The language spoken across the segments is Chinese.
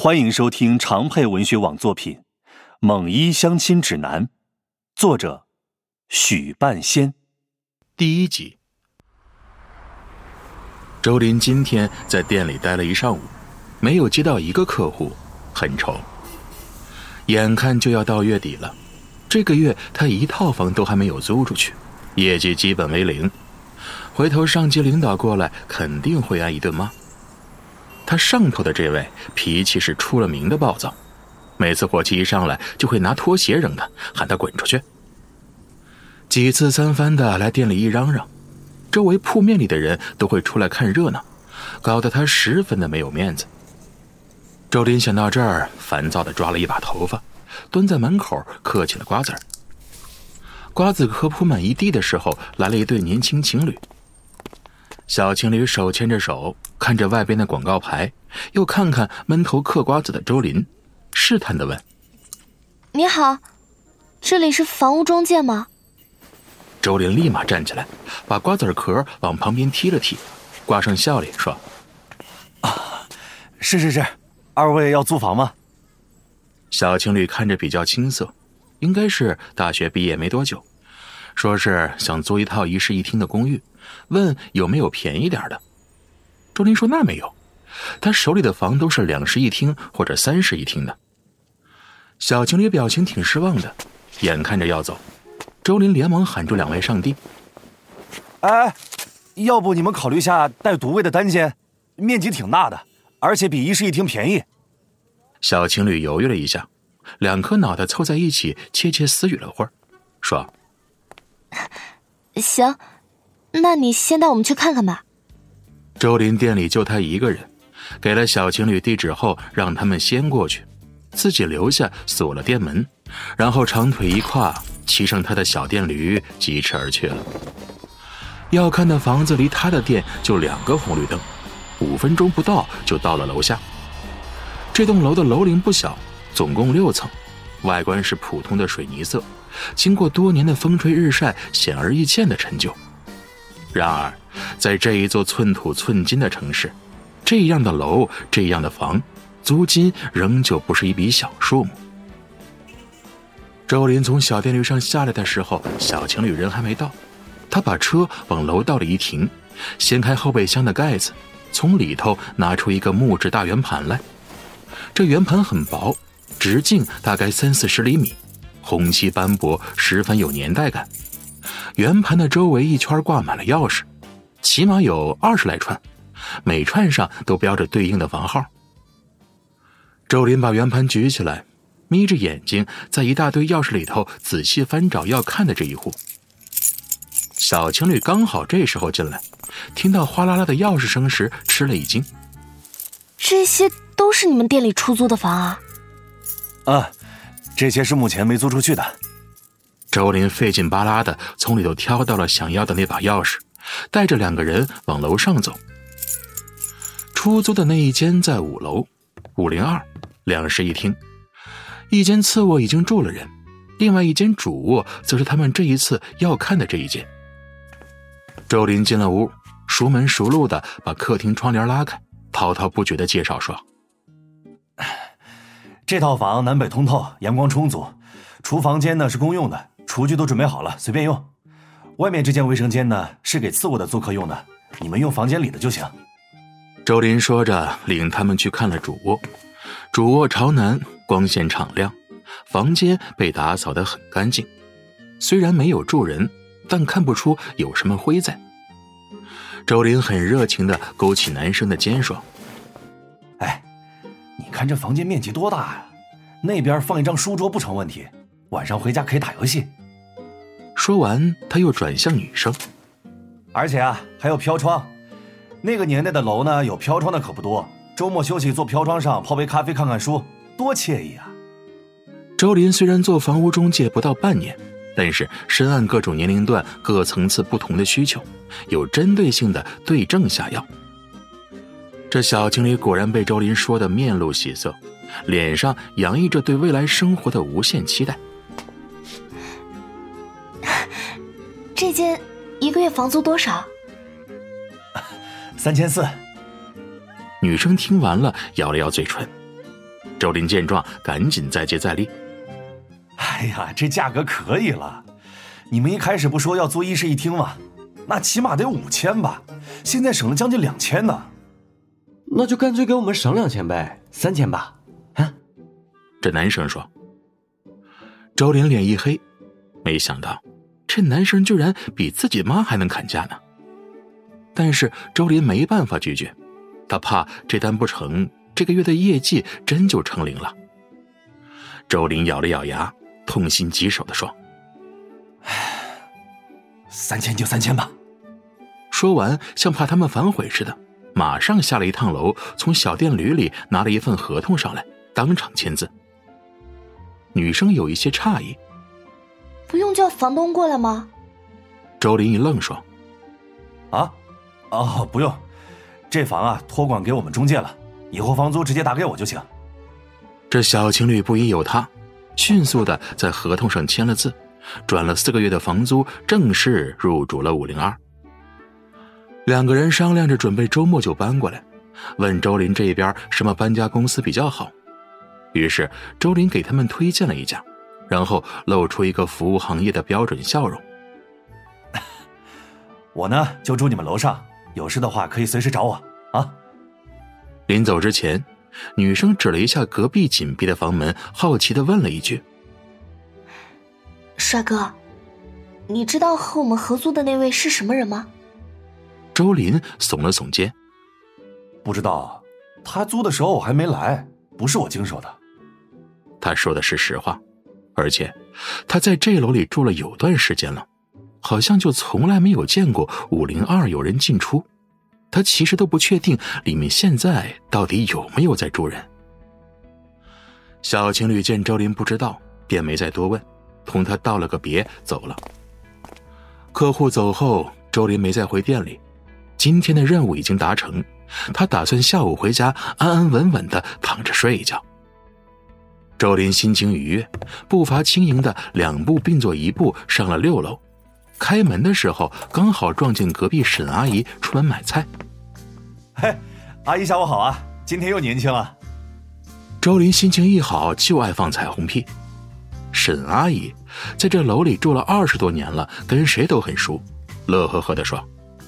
欢迎收听长配文学网作品《猛一相亲指南》，作者许半仙。 第1集。周林今天在店里待了一上午，没有接到一个客户，很愁。眼看就要到月底了，这个月他一套房都还没有租出去，业绩基本为零。回头上级领导过来肯定会挨一顿骂。他上头的这位脾气是出了名的暴躁，每次火气一上来就会拿拖鞋扔他，喊他滚出去。几次三番的来店里一嚷嚷，周围铺面里的人都会出来看热闹，搞得他十分的没有面子。周林想到这儿，烦躁的抓了一把头发，蹲在门口嗑起了瓜子儿。瓜子壳铺满一地的时候，来了一对年轻情侣。小情侣手牵着手，看着外边的广告牌，又看看闷头嗑瓜子的周林，试探地问： 你好，这里是房屋中介吗？ 周林立马站起来，把瓜子壳往旁边踢了踢，挂上笑脸说： 是，二位要租房吗？ 小情侣看着比较青涩，应该是大学毕业没多久，说是想租一套一室一厅的公寓，问有没有便宜点的。周林说那没有，他手里的房都是2室一厅或者3室一厅的。小情侣表情挺失望的，眼看着要走，周林连忙喊住2位上帝： 哎，要不你们考虑下带独卫的单间，面积挺大的，而且比一室一厅便宜。 小情侣犹豫了一下，2颗脑袋凑在一起窃窃私语了会儿，说： 行，那你先带我们去看看吧。 周林店里就他一个人，给了小情侣地址后让他们先过去，自己留下锁了店门，然后长腿一跨，骑上他的小电驴疾驰而去了。要看的房子离他的店就2个红绿灯，5分钟不到就到了楼下。这栋楼的楼龄不小，总共6层，外观是普通的水泥色，经过多年的风吹日晒，显而易见的陈旧。然而在这一座寸土寸金的城市，这样的楼，这样的房，租金仍旧不是一笔小数目。周林从小电驴上下来的时候，小情侣人还没到，他把车往楼道里一停，掀开后备箱的盖子，从里头拿出一个木质大圆盘来。这圆盘很薄，直径大概30-40厘米，红漆斑驳，十分有年代感。圆盘的周围一圈挂满了钥匙，起码有20来串，每串上都标着对应的房号。周林把圆盘举起来，眯着眼睛在一大堆钥匙里头仔细翻找要看的这一户。小情侣刚好这时候进来，听到哗啦啦的钥匙声时吃了一惊。 这些都是你们店里出租的房啊？ 这些是目前没租出去的。 周林费劲巴拉的从里头挑到了想要的那把钥匙，带着2个人往楼上走。出租的那一间在5楼502，2室一厅，一间次卧已经住了人，另外一间主卧则是他们这一次要看的这一间。周林进了屋，熟门熟路的把客厅窗帘拉开，滔滔不绝的介绍说： 这套房南北通透，阳光充足，厨房间呢是公用的，厨具都准备好了，随便用。外面这间卫生间呢是给次卧的租客用的，你们用房间里的就行。 周林说着领他们去看了主卧。主卧朝南，光线敞亮，房间被打扫得很干净，虽然没有住人，但看不出有什么灰在。周林很热情地勾起男生的肩说： 你看这房间面积多大呀，那边放一张书桌不成问题，晚上回家可以打游戏。 说完他又转向女生： 而且还有飘窗，那个年代的楼呢有飘窗的可不多，周末休息坐飘窗上泡杯咖啡看看书，多惬意啊。 周林虽然做房屋中介不到半年，但是深谙各种年龄段各层次不同的需求，有针对性的对症下药。这小情侣果然被周林说的面露喜色，脸上洋溢着对未来生活的无限期待。 这间1个月房租多少 ？3400。 女生听完了咬了咬嘴唇： 周林见状，赶紧再接再厉。 哎呀，这价格可以了，你们一开始不说要租1室1厅吗？那起码得有5000吧，现在省了将近2000呢。 那就干脆给我们省2000呗，3000吧。啊， 这男生说。周林脸一黑，没想到这男生居然比自己妈还能砍价呢。但是周林没办法拒绝，他怕这单不成，这个月的业绩真就成0了。周林咬了咬牙，痛心疾首地说 ：“3000就3000吧。” 说完，像怕他们反悔似的，马上下了一趟楼，从小电驴里拿了一份合同上来，当场签字。女生有一些诧异：“ 不用叫房东过来吗？” 周林一愣说：“ 不用，这房啊托管给我们中介了，以后房租直接打给我就行。” 这小情侣不疑有他，迅速的在合同上签了字，转了4个月的房租，正式入住了502。2个人商量着准备周末就搬过来，问周林这边什么搬家公司比较好。于是周林给他们推荐了一家，然后露出一个服务行业的标准笑容：“ 我呢就住你们楼上，有事的话可以随时找我啊。” 临走之前，女生指了一下隔壁紧闭的房门，好奇地问了一句：“ 帅哥，你知道和我们合租的那位是什么人吗？” 周林耸了耸肩：“ 不知道，他租的时候我还没来，不是我经手的。” 他说的是实话，而且他在这楼里住了有段时间了，好像就从来没有见过502有人进出。他其实都不确定里面现在到底有没有在住人。小情侣见周林不知道，便没再多问，同他道了个别走了。客户走后，周林没再回店里，今天的任务已经达成，他打算下午回家安安稳稳地躺着睡一觉。周林心情愉悦，步伐轻盈的2步并作1步上了6楼。开门的时候刚好撞见隔壁沈阿姨出门买菜。 嘿，阿姨下午好啊，今天又年轻了。 周林心情一好就爱放彩虹屁。沈阿姨在这楼里住了20多年了，跟谁都很熟，乐呵呵地说：“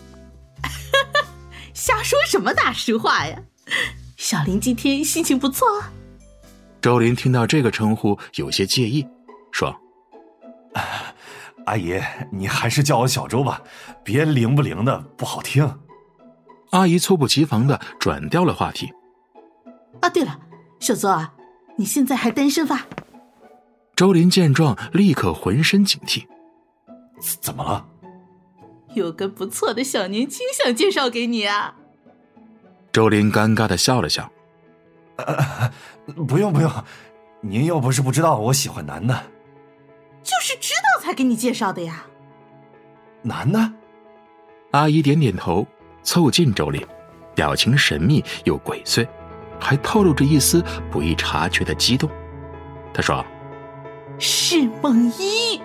瞎说什么大实话呀，小林今天心情不错。” 周林听到这个称呼有些介意，说：“ 阿姨，你还是叫我小周吧，别灵不灵的不好听。” 阿姨猝不及防地转掉了话题：“ 对了，小周啊，你现在还单身吧？” 周林见状立刻浑身警惕：“ 怎么了？”“ 有个不错的小年轻想介绍给你啊。” 周林尴尬地笑了笑：“ 不用，您又不是不知道我喜欢男的。”“ 就是知道才给你介绍的呀。”“ 男的？” 阿姨点点头，凑近周林，表情神秘又鬼祟，还透露着一丝不易察觉的激动。她说：“ 是梦一。”